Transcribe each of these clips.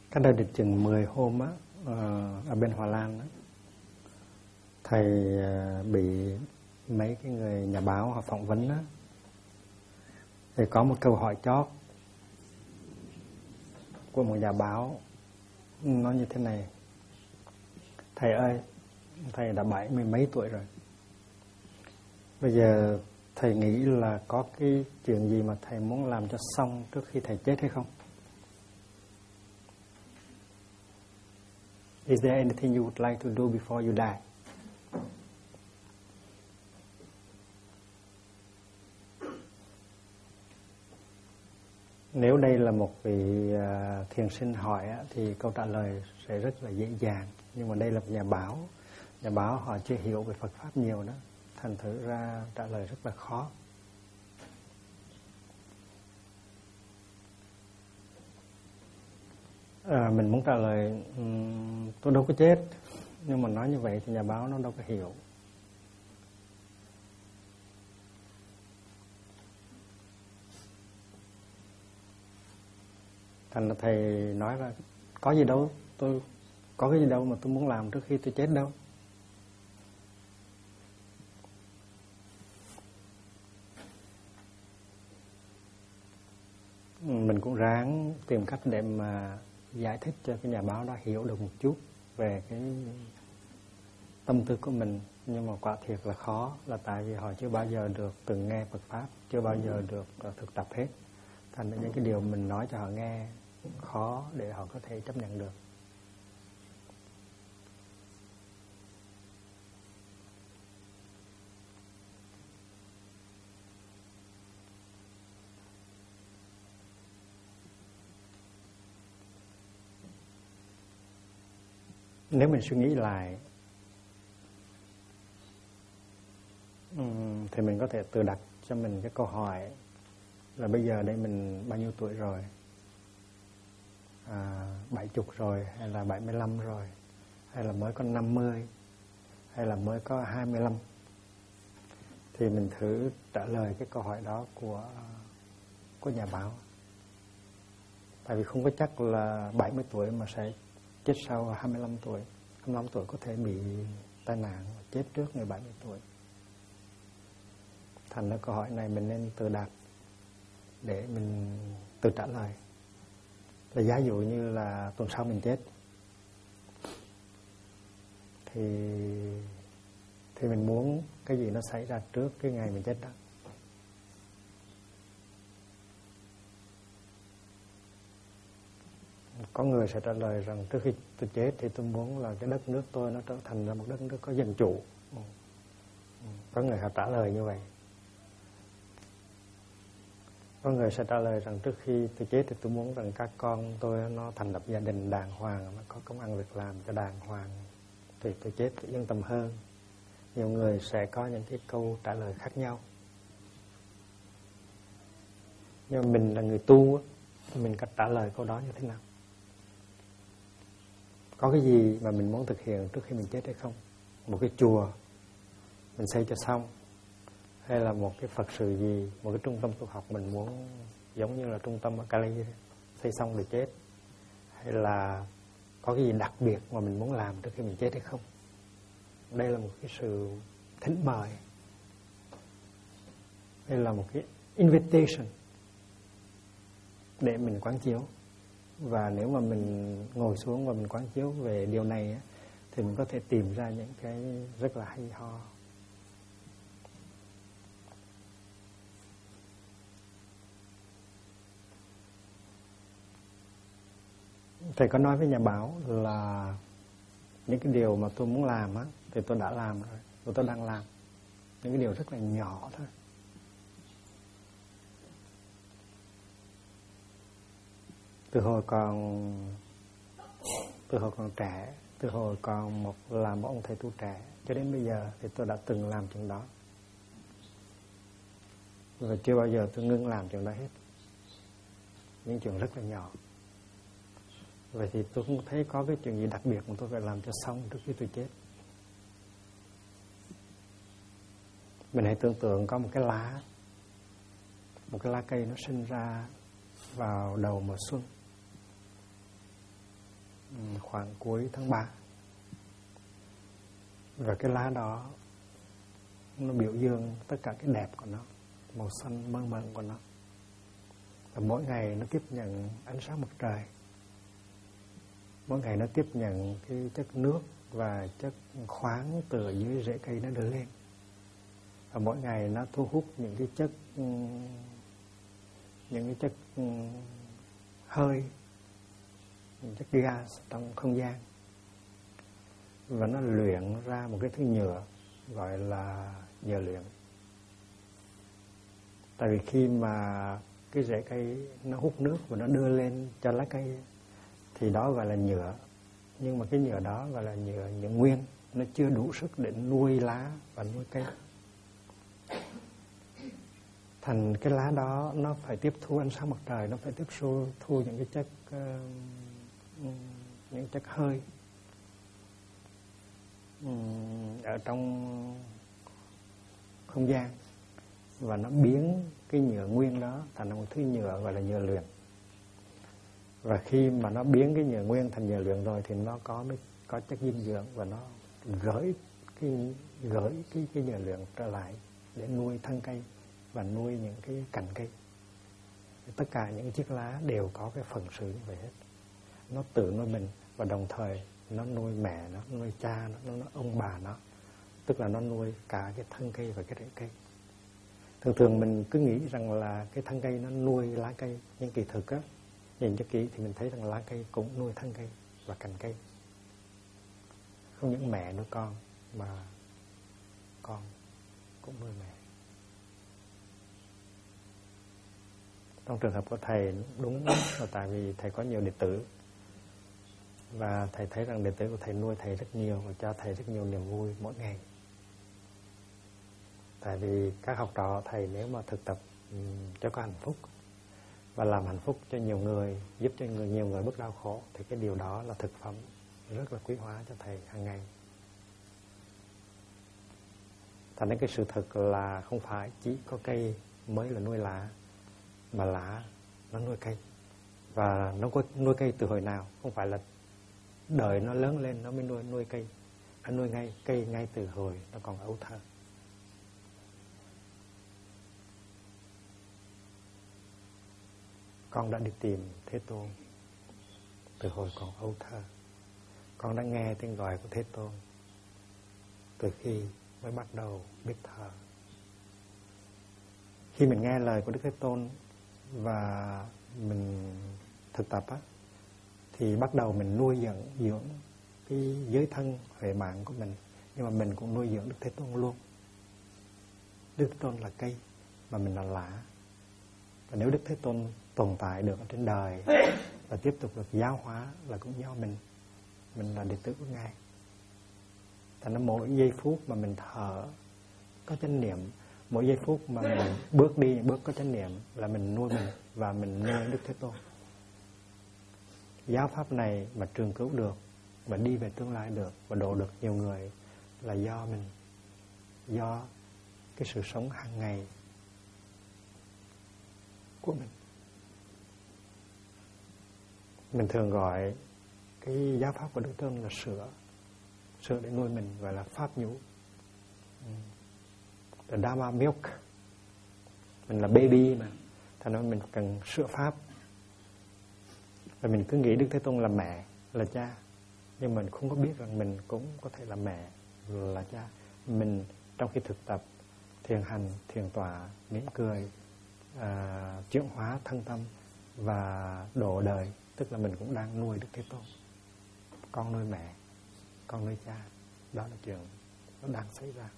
Cách đây được chừng 10 hôm á, ở bên Hòa Lan á, thầy bị mấy cái người nhà báo họ phỏng vấn á, thì có một câu hỏi chót của một nhà báo nói như thế này: thầy ơi, thầy đã 70 mấy tuổi rồi, bây giờ thầy nghĩ là có cái chuyện gì mà thầy muốn làm cho xong trước khi thầy chết hay không? Is there anything you would like to do before you die? Nếu đây là một vị thiền sinh hỏi á, thì câu trả lời sẽ rất là dễ dàng. Nhưng mà đây là một nhà báo họ chưa hiểu về Phật Pháp nhiều đó, thành thử ra trả lời rất là khó. Mình muốn trả lời tôi đâu có chết, nhưng mà nói như vậy thì nhà báo nó đâu có hiểu. Thành ra thầy nói là có gì đâu, tôi có cái gì đâu mà tôi muốn làm trước khi tôi chết đâu. Mình cũng ráng tìm cách để mà giải thích cho cái nhà báo đó hiểu được một chút về cái tâm tư của mình. Nhưng mà quả thiệt là khó, là tại vì họ chưa bao giờ được từng nghe Phật Pháp, chưa bao giờ được thực tập hết. Thành ra những cái điều mình nói cho họ nghe khó để họ có thể chấp nhận được. Nếu mình suy nghĩ lại thì mình có thể tự đặt cho mình cái câu hỏi là bây giờ đây mình bao nhiêu tuổi rồi? 70 rồi, hay là 75 rồi, hay là mới có 50, hay là mới có 25? Thì mình thử trả lời cái câu hỏi đó của nhà báo. Tại vì không có chắc là 70 tuổi mà sẽ chết sau 25 tuổi. 25 tuổi có thể bị tai nạn, chết trước người 70 tuổi. Thành ra câu hỏi này mình nên tự đặt để mình tự trả lời. Là giả dụ như là tuần sau mình chết, thì mình muốn cái gì nó xảy ra trước cái ngày mình chết đó. Có người sẽ trả lời rằng trước khi tôi chết thì tôi muốn là cái đất nước tôi nó trở thành ra một đất nước có dân chủ. Có người họ trả lời như vậy. Có người sẽ trả lời rằng trước khi tôi chết thì tôi muốn rằng các con tôi nó thành lập gia đình đàng hoàng, nó có công ăn việc làm cho đàng hoàng, thì tôi chết tôi yên tâm hơn. Nhiều người sẽ có những cái câu trả lời khác nhau. Nhưng mà mình là người tu, mình cách trả lời câu đó như thế nào? Có cái gì mà mình muốn thực hiện trước khi mình chết hay không? Một cái chùa mình xây cho xong, hay là một cái Phật sự gì, một cái trung tâm tu học mình muốn giống như là trung tâm ở Cali xây xong rồi chết, hay là có cái gì đặc biệt mà mình muốn làm trước khi mình chết hay không? Đây là một cái sự thỉnh mời, đây là một cái invitation để mình quán chiếu. Và nếu mà mình ngồi xuống và mình quán chiếu về điều này á, thì mình có thể tìm ra những cái rất là hay ho. Thầy có nói với nhà báo là những cái điều mà tôi muốn làm á, thì tôi đã làm rồi, tôi đang làm. Những cái điều rất là nhỏ thôi. Từ hồi còn trẻ, từ hồi còn làm một ông thầy tu trẻ cho đến bây giờ thì tôi đã từng làm chuyện đó. Và chưa bao giờ tôi ngưng làm chuyện đó hết. Những chuyện rất là nhỏ. Vậy thì tôi không thấy có cái chuyện gì đặc biệt mà tôi phải làm cho xong trước khi tôi chết. Mình hãy tưởng tượng có một cái lá cây nó sinh ra vào đầu mùa xuân. khoảng cuối tháng 3. Và cái lá đó nó biểu dương tất cả cái đẹp của nó, màu xanh mơn mởn của nó. Và mỗi ngày nó tiếp nhận ánh sáng mặt trời. Mỗi ngày nó tiếp nhận cái chất nước và chất khoáng từ dưới rễ cây nó đưa lên. Và mỗi ngày nó thu hút những cái chất hơi, những chất gas trong không gian. Và nó luyện ra một cái thứ nhựa gọi là nhựa luyện. Tại vì khi mà cái rễ cây nó hút nước và nó đưa lên cho lá cây thì đó gọi là nhựa. Nhưng mà cái nhựa đó gọi là nhựa nguyên, nó chưa đủ sức để nuôi lá và nuôi cây. Thành cái lá đó nó phải tiếp thu ánh sáng mặt trời, nó phải tiếp thu những cái chất hơi ở trong không gian, và nó biến cái nhựa nguyên đó thành một thứ nhựa gọi là nhựa luyện. Và khi mà nó biến cái nhựa nguyên thành nhựa luyện rồi thì nó có chất dinh dưỡng, và nó gửi cái nhựa luyện trở lại để nuôi thân cây và nuôi những cái cành cây. Tất cả những chiếc lá đều có cái phần sự như vậy hết. Nó tự nuôi mình và đồng thời nó nuôi mẹ nó nuôi cha nó nuôi ông bà nó, tức là nó nuôi cả cái thân cây và cái rễ cây. Thường thường mình cứ nghĩ rằng là cái thân cây nó nuôi lá cây, nhưng kỳ thực á, nhìn cho kỹ thì mình thấy rằng lá cây cũng nuôi thân cây và cành cây. Không những mẹ nuôi con mà con cũng nuôi mẹ. Trong trường hợp của thầy đúng là tại vì thầy có nhiều đệ tử, và thầy thấy rằng đệ tử của thầy nuôi thầy rất nhiều và cho thầy rất nhiều niềm vui mỗi ngày. Tại vì các học trò thầy nếu mà thực tập cho có hạnh phúc và làm hạnh phúc cho nhiều người, giúp cho nhiều người bớt đau khổ, thì cái điều đó là thực phẩm rất là quý hóa cho thầy hàng ngày. Thành nên cái sự thật là không phải chỉ có cây mới là nuôi lá, mà lá nó nuôi cây. Và nó có nuôi cây từ hồi nào? Không phải là đợi nó lớn lên nó mới nuôi cây. Nó nuôi cây ngay từ hồi nó còn ấu thơ. Con đã đi tìm Thế Tôn từ hồi còn ấu thơ. Con đã nghe tiếng gọi của Thế Tôn từ khi mới bắt đầu biết thở. Khi mình nghe lời của Đức Thế Tôn và mình thực tập á, thì bắt đầu mình nuôi dưỡng cái giới thân huệ mạng của mình, nhưng mà mình cũng nuôi dưỡng Đức Thế Tôn luôn. Đức Thế Tôn là cây mà mình là lá. Và nếu Đức Thế Tôn tồn tại được ở trên đời và tiếp tục được giáo hóa là cũng do mình là đệ tử của Ngài. Thành ra mỗi giây phút mà mình thở có chánh niệm, mỗi giây phút mà mình bước đi bước có chánh niệm là mình nuôi mình và mình nuôi Đức Thế Tôn. Giáo pháp này mà trường cứu được và đi về tương lai được và độ được nhiều người là do mình, do cái sự sống hàng ngày của mình. Mình thường gọi cái giáo pháp của Đức Thế Tôn là sữa để nuôi mình, gọi là pháp nhũ. The Dharma milk. Mình là baby mà, thành ra mình cần sữa pháp. Và mình cứ nghĩ Đức Thế Tôn là mẹ, là cha, nhưng mình không có biết rằng mình cũng có thể là mẹ, là cha. Mình trong khi thực tập thiền hành, thiền tọa, mỉm cười, chuyển hóa thân tâm và độ đời, tức là mình cũng đang nuôi Đức Thế Tôn. Con nuôi mẹ, con nuôi cha, đó là chuyện nó đang xảy ra.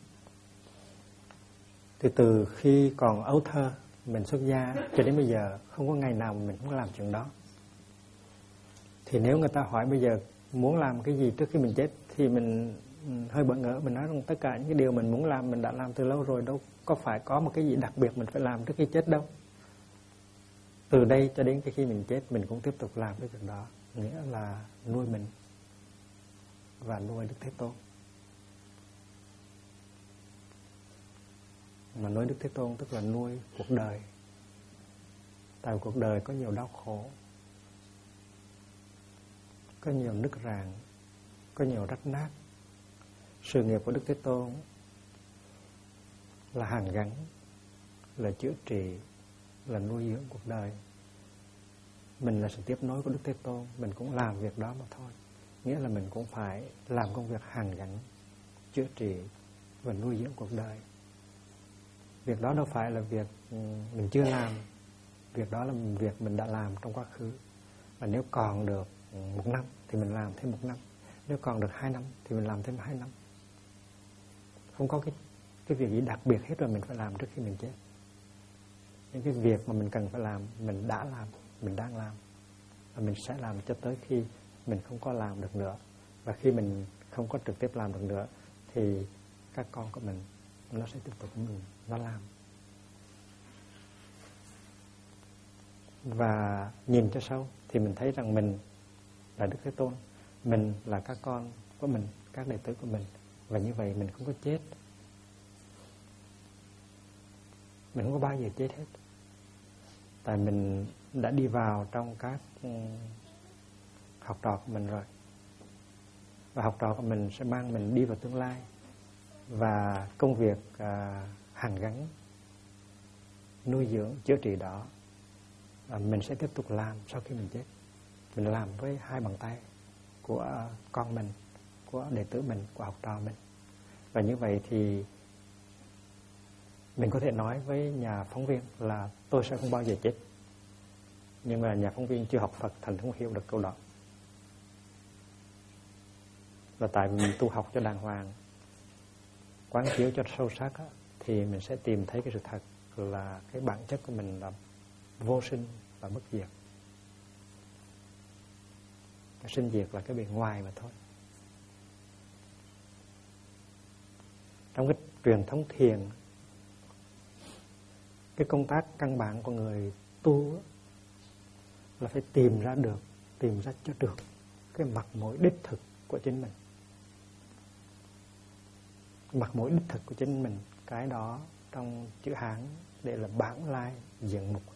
Thì từ khi còn ấu thơ mình xuất gia cho đến bây giờ không có ngày nào mình không làm chuyện đó. Thì nếu người ta hỏi bây giờ muốn làm cái gì trước khi mình chết thì mình hơi bỡ ngỡ, mình nói rằng tất cả những cái điều mình muốn làm mình đã làm từ lâu rồi, đâu có phải có một cái gì đặc biệt mình phải làm trước khi chết đâu. Từ đây cho đến khi mình chết mình cũng tiếp tục làm cái việc đó, nghĩa là nuôi mình và nuôi Đức Thế Tôn. Mà nuôi Đức Thế Tôn tức là nuôi cuộc đời. Tại cuộc đời có nhiều đau khổ. có nhiều nứt rạn, có nhiều rách nát. Sự nghiệp của Đức Thế Tôn là hàn gắn, là chữa trị, là nuôi dưỡng cuộc đời. Mình là sự tiếp nối của Đức Thế Tôn, mình cũng làm việc đó mà thôi. Nghĩa là mình cũng phải làm công việc hàn gắn, chữa trị và nuôi dưỡng cuộc đời. Việc đó đâu phải là việc mình chưa làm. Việc đó là việc mình đã làm trong quá khứ. Và nếu còn được 1 năm thì mình làm thêm 1 năm. Nếu còn được 2 năm thì mình làm thêm 2 năm. Không có cái việc gì đặc biệt hết rồi mình phải làm trước khi mình chết. Những cái việc mà mình cần phải làm, mình đã làm, mình đang làm. Và mình sẽ làm cho tới khi mình không có làm được nữa. Và khi mình không có trực tiếp làm được nữa thì các con của mình nó sẽ tiếp tục nó làm. Và nhìn cho sâu thì mình thấy rằng mình là Đức Thế Tôn, mình là các con của mình, các đệ tử của mình. Và như vậy mình không có chết, mình không có bao giờ chết hết. Tại mình đã đi vào trong các học trò của mình rồi. Và học trò của mình sẽ mang mình đi vào tương lai. Và công việc hàn gắn, nuôi dưỡng, chữa trị đó mình sẽ tiếp tục làm sau khi mình chết. Mình làm với 2 bàn tay của con mình, của đệ tử mình, của học trò mình. Và như vậy thì mình có thể nói với nhà phóng viên là tôi sẽ không bao giờ chết. Nhưng mà nhà phóng viên chưa học Phật thành không hiểu được câu đó. Và tại vì mình tu học cho đàng hoàng, quán chiếu cho sâu sắc á, thì mình sẽ tìm thấy cái sự thật là cái bản chất của mình là vô sinh và bất diệt. Cái sinh diệt là cái bề ngoài mà thôi. Trong cái truyền thống thiền, cái công tác căn bản của người tu là phải tìm ra cho được cái mặt mũi đích thực của chính mình. Mặt mũi đích thực của chính mình, cái đó trong chữ Hán để là bản lai diện mục